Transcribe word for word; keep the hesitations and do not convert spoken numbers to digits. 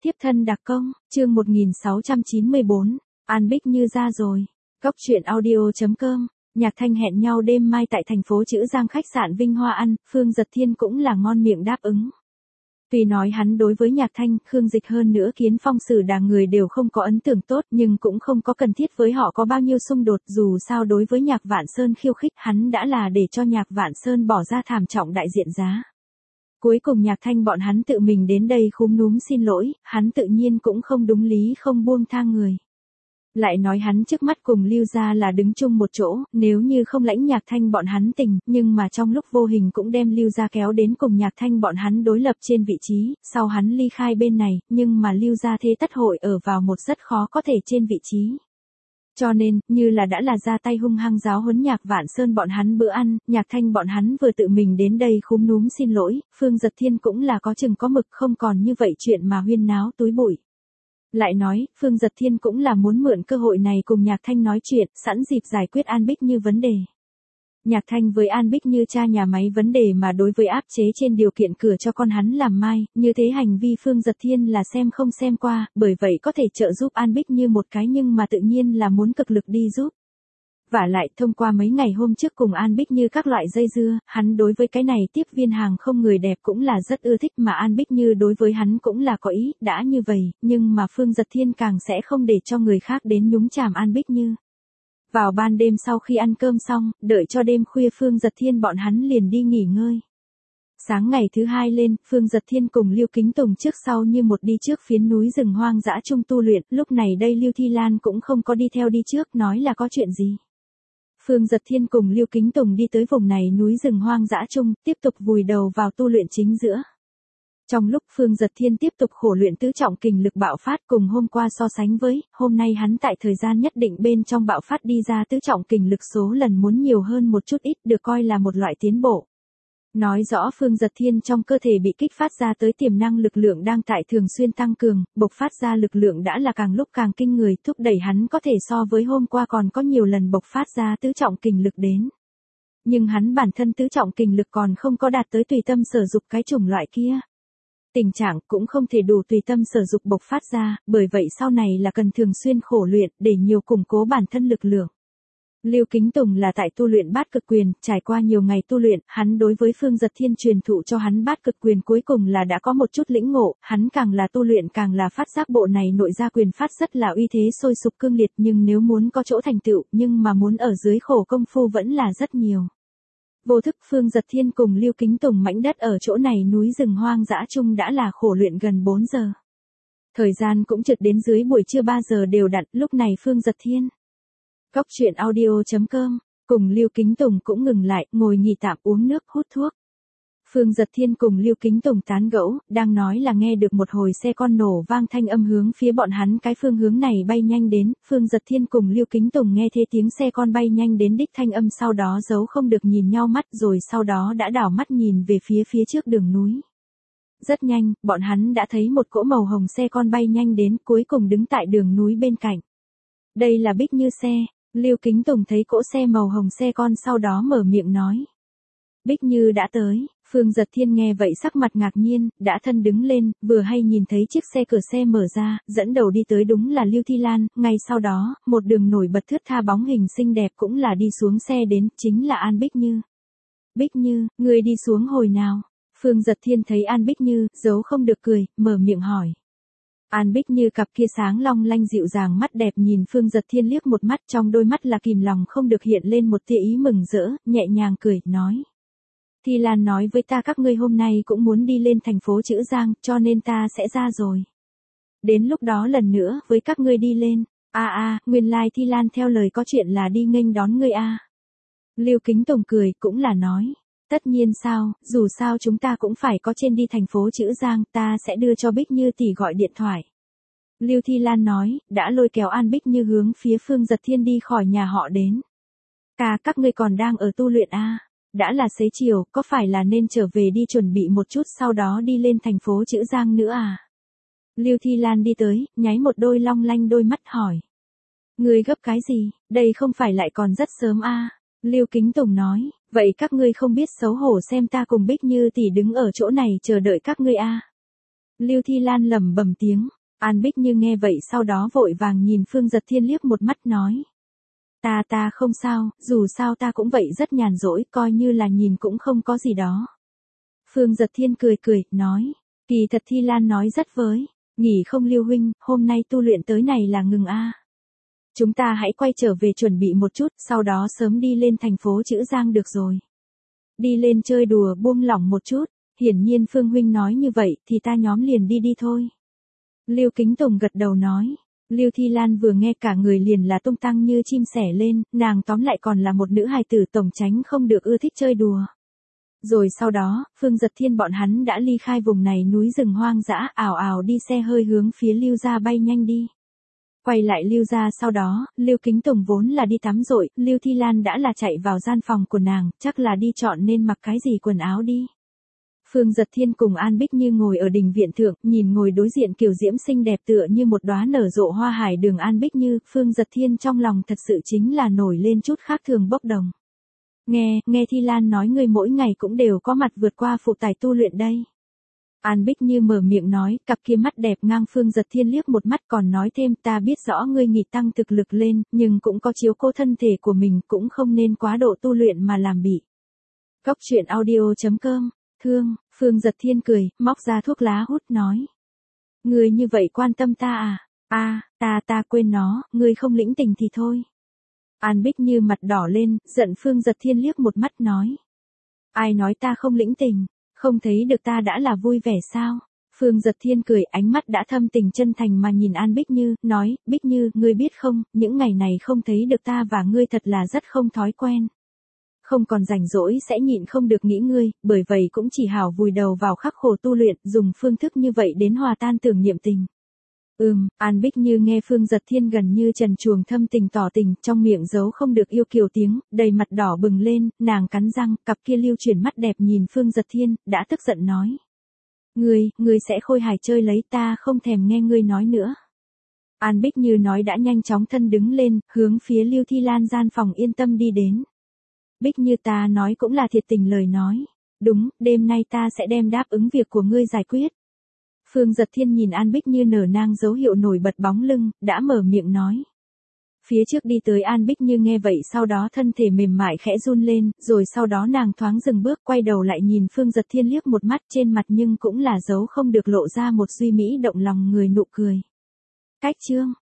Tiếp thân đặc công, chương một nghìn sáu trăm chín mươi bốn, An Bích Như ra rồi. Cốc truyện audio.com, Nhạc Thanh hẹn nhau đêm mai tại thành phố Chữ Giang khách sạn Vinh Hoa ăn, Phương Dật Thiên cũng là ngon miệng đáp ứng. Tuy nói hắn đối với Nhạc Thanh, Khương Dịch hơn nữa Kiến Phong Sử Đà người đều không có ấn tượng tốt nhưng cũng không có cần thiết với họ có bao nhiêu xung đột, dù sao đối với Nhạc Vạn Sơn khiêu khích hắn đã là để cho Nhạc Vạn Sơn bỏ ra thảm trọng đại diện giá. Cuối cùng Nhạc Thanh bọn hắn tự mình đến đây khúm núm xin lỗi, hắn tự nhiên cũng không đúng lý không buông tha người. Lại nói hắn trước mắt cùng Lưu gia là đứng chung một chỗ, nếu như không lãnh Nhạc Thanh bọn hắn tình, nhưng mà trong lúc vô hình cũng đem Lưu gia kéo đến cùng Nhạc Thanh bọn hắn đối lập trên vị trí, sau hắn ly khai bên này, nhưng mà Lưu gia thế tất hội ở vào một rất khó có thể trên vị trí. Cho nên, như là đã là ra tay hung hăng giáo huấn Nhạc Vạn Sơn bọn hắn bữa ăn, Nhạc Thanh bọn hắn vừa tự mình đến đây khúm núm xin lỗi, Phương Dật Thiên cũng là có chừng có mực không còn như vậy chuyện mà huyên náo túi bụi. Lại nói, Phương Dật Thiên cũng là muốn mượn cơ hội này cùng Nhạc Thanh nói chuyện, sẵn dịp giải quyết An Bích Như vấn đề. Nhạc Thanh với An Bích Như cha nhà máy vấn đề mà đối với áp chế trên điều kiện cửa cho con hắn làm mai, như thế hành vi Phương Dật Thiên là xem không xem qua, bởi vậy có thể trợ giúp An Bích Như một cái nhưng mà tự nhiên là muốn cực lực đi giúp. Vả lại thông qua mấy ngày hôm trước cùng An Bích Như các loại dây dưa, hắn đối với cái này tiếp viên hàng không người đẹp cũng là rất ưa thích mà An Bích Như đối với hắn cũng là có ý, đã như vậy, nhưng mà Phương Dật Thiên càng sẽ không để cho người khác đến nhúng chàm An Bích Như. Vào ban đêm sau khi ăn cơm xong, đợi cho đêm khuya Phương Dật Thiên bọn hắn liền đi nghỉ ngơi. Sáng ngày thứ hai lên, Phương Dật Thiên cùng Lưu Kính Tùng trước sau như một đi trước phiến núi rừng hoang dã chung tu luyện, lúc này đây Lưu Thi Lan cũng không có đi theo đi trước, nói là có chuyện gì. Phương Dật Thiên cùng Lưu Kính Tùng đi tới vùng này núi rừng hoang dã chung, tiếp tục vùi đầu vào tu luyện chính giữa. Trong lúc Phương Dật Thiên tiếp tục khổ luyện tứ trọng kình lực bạo phát cùng hôm qua so sánh với, hôm nay hắn tại thời gian nhất định bên trong bạo phát đi ra tứ trọng kình lực số lần muốn nhiều hơn một chút ít được coi là một loại tiến bộ. Nói rõ Phương Dật Thiên trong cơ thể bị kích phát ra tới tiềm năng lực lượng đang tại thường xuyên tăng cường, bộc phát ra lực lượng đã là càng lúc càng kinh người, thúc đẩy hắn có thể so với hôm qua còn có nhiều lần bộc phát ra tứ trọng kình lực đến. Nhưng hắn bản thân tứ trọng kình lực còn không có đạt tới tùy tâm sở dục cái chủng loại kia. Tình trạng cũng không thể đủ tùy tâm sở dục bộc phát ra, bởi vậy sau này là cần thường xuyên khổ luyện để nhiều củng cố bản thân lực lượng. Lưu Kính Tùng là tại tu luyện bát cực quyền, trải qua nhiều ngày tu luyện, hắn đối với Phương Dật Thiên truyền thụ cho hắn bát cực quyền cuối cùng là đã có một chút lĩnh ngộ, hắn càng là tu luyện càng là phát giác bộ này nội ra quyền phát rất là uy thế sôi sục cương liệt nhưng nếu muốn có chỗ thành tựu nhưng mà muốn ở dưới khổ công phu vẫn là rất nhiều. Vô thức Phương Dật Thiên cùng Lưu Kính Tùng mảnh đất ở chỗ này núi rừng hoang dã chung đã là khổ luyện gần bốn giờ. Thời gian cũng trượt đến dưới buổi trưa ba giờ đều đặn, lúc này Phương Dật Thiên. Cốc truyện audio.com, cùng Lưu Kính Tùng cũng ngừng lại, ngồi nghỉ tạm uống nước hút thuốc. Phương Dật Thiên cùng Lưu Kính Tùng tán gẫu, đang nói là nghe được một hồi xe con nổ vang thanh âm hướng phía bọn hắn cái phương hướng này bay nhanh đến, Phương Dật Thiên cùng Lưu Kính Tùng nghe thấy tiếng xe con bay nhanh đến đích thanh âm sau đó giấu không được nhìn nhau mắt rồi sau đó đã đảo mắt nhìn về phía phía trước đường núi. Rất nhanh, bọn hắn đã thấy một cỗ màu hồng xe con bay nhanh đến cuối cùng đứng tại đường núi bên cạnh. Đây là Bích Như xe. Lưu Kính Tùng thấy cỗ xe màu hồng xe con sau đó mở miệng nói. Bích Như đã tới, Phương Dật Thiên nghe vậy sắc mặt ngạc nhiên, đã thân đứng lên, vừa hay nhìn thấy chiếc xe cửa xe mở ra, dẫn đầu đi tới đúng là Lưu Thi Lan, ngay sau đó, một đường nổi bật thướt tha bóng hình xinh đẹp cũng là đi xuống xe đến, chính là An Bích Như. Bích Như, người đi xuống hồi nào? Phương Dật Thiên thấy An Bích Như, giấu không được cười, mở miệng hỏi. An Bích Như cặp kia sáng long lanh dịu dàng mắt đẹp nhìn Phương Dật Thiên liếc một mắt trong đôi mắt là kìm lòng không được hiện lên một tia ý mừng rỡ, nhẹ nhàng cười, nói. Thi Lan nói với ta các ngươi hôm nay cũng muốn đi lên thành phố Chữ Giang, cho nên ta sẽ ra rồi. Đến lúc đó lần nữa với các ngươi đi lên, a a, nguyên lai Thi Lan theo lời có chuyện là đi nghênh đón ngươi a. Lưu Kính Tùng cười cũng là nói. Tất nhiên sao, dù sao chúng ta cũng phải có trên đi thành phố Chữ Giang, ta sẽ đưa cho Bích Như tỷ gọi điện thoại. Lưu Thi Lan nói, đã lôi kéo An Bích Như hướng phía Phương Dật Thiên đi khỏi nhà họ đến. Ca các ngươi còn đang ở tu luyện a, đã là xế chiều, có phải là nên trở về đi chuẩn bị một chút sau đó đi lên thành phố Chữ Giang nữa à? Lưu Thi Lan đi tới, nháy một đôi long lanh đôi mắt hỏi. Ngươi gấp cái gì, đây không phải lại còn rất sớm a? Lưu Kính Tùng nói. Vậy các ngươi không biết xấu hổ xem ta cùng Bích Như tỷ đứng ở chỗ này chờ đợi các ngươi a. Lưu Thi Lan lẩm bẩm tiếng. An Bích Như nghe vậy sau đó vội vàng nhìn Phương Giật Thiên liếc một mắt nói. Ta ta không sao, dù sao ta cũng vậy rất nhàn rỗi, coi như là nhìn cũng không có gì đó. Phương Giật Thiên cười cười, nói. Kỳ thật Thi Lan nói rất với. Nghỉ không Lưu huynh, hôm nay tu luyện tới này là ngừng a. Chúng ta hãy quay trở về chuẩn bị một chút, sau đó sớm đi lên thành phố Chữ Giang được rồi. Đi lên chơi đùa buông lỏng một chút, hiển nhiên Phương huynh nói như vậy thì ta nhóm liền đi đi thôi. Lưu Kính Tùng gật đầu nói. Lưu Thi Lan vừa nghe cả người liền là tung tăng như chim sẻ lên, nàng tóm lại còn là một nữ hài tử tổng tránh không được ưa thích chơi đùa. Rồi sau đó, Phương Giật Thiên bọn hắn đã ly khai vùng này núi rừng hoang dã, ảo ảo đi xe hơi hướng phía Lưu gia bay nhanh đi. Quay lại Lưu gia sau đó, Lưu Kính Tùng vốn là đi tắm rội, Lưu Thi Lan đã là chạy vào gian phòng của nàng, chắc là đi chọn nên mặc cái gì quần áo đi. Phương Giật Thiên cùng An Bích Như ngồi ở đình viện thượng, nhìn ngồi đối diện kiều diễm xinh đẹp tựa như một đóa nở rộ hoa hải đường An Bích Như, Phương Giật Thiên trong lòng thật sự chính là nổi lên chút khác thường bốc đồng. Nghe, nghe Thi Lan nói ngươi mỗi ngày cũng đều có mặt vượt qua phụ tải tu luyện đây. An Bích Như mở miệng nói, cặp kia mắt đẹp ngang Phương Giật Thiên liếc một mắt còn nói thêm ta biết rõ ngươi nghỉ tăng thực lực lên, nhưng cũng có chiếu cố thân thể của mình cũng không nên quá độ tu luyện mà làm bị. Cốc truyện audio chấm com, thương, Phương Giật Thiên cười, móc ra thuốc lá hút nói. Ngươi như vậy quan tâm ta à? À, ta ta quên nó, ngươi không lĩnh tình thì thôi. An Bích Như mặt đỏ lên, giận Phương Giật Thiên liếc một mắt nói. Ai nói ta không lĩnh tình, không thấy được ta đã là vui vẻ sao? Phương Giật Thiên cười, ánh mắt đã thâm tình chân thành mà nhìn An Bích Như, nói, Bích Như, ngươi biết không, những ngày này không thấy được ta và ngươi thật là rất không thói quen. Không còn rảnh rỗi sẽ nhịn không được nghĩ ngươi, bởi vậy cũng chỉ hảo vùi đầu vào khắc khổ tu luyện, dùng phương thức như vậy đến hòa tan tưởng niệm tình. Ừm, An Bích Như nghe Phương Giật Thiên gần như trần truồng thâm tình tỏ tình, trong miệng giấu không được yêu kiều tiếng, đầy mặt đỏ bừng lên, nàng cắn răng, cặp kia lưu chuyển mắt đẹp nhìn Phương Giật Thiên, đã tức giận nói. Ngươi, ngươi sẽ khôi hài chơi lấy ta không thèm nghe ngươi nói nữa. An Bích Như nói đã nhanh chóng thân đứng lên, hướng phía Lưu Thi Lan gian phòng yên tâm đi đến. Bích Như ta nói cũng là thiệt tình lời nói. Đúng, đêm nay ta sẽ đem đáp ứng việc của ngươi giải quyết. Phương Giật Thiên nhìn An Bích Như nở nang dấu hiệu nổi bật bóng lưng, đã mở miệng nói. Phía trước đi tới An Bích Như nghe vậy sau đó thân thể mềm mại khẽ run lên, rồi sau đó nàng thoáng dừng bước quay đầu lại nhìn Phương Giật Thiên liếc một mắt trên mặt nhưng cũng là dấu không được lộ ra một duy mỹ động lòng người nụ cười. Cách chương.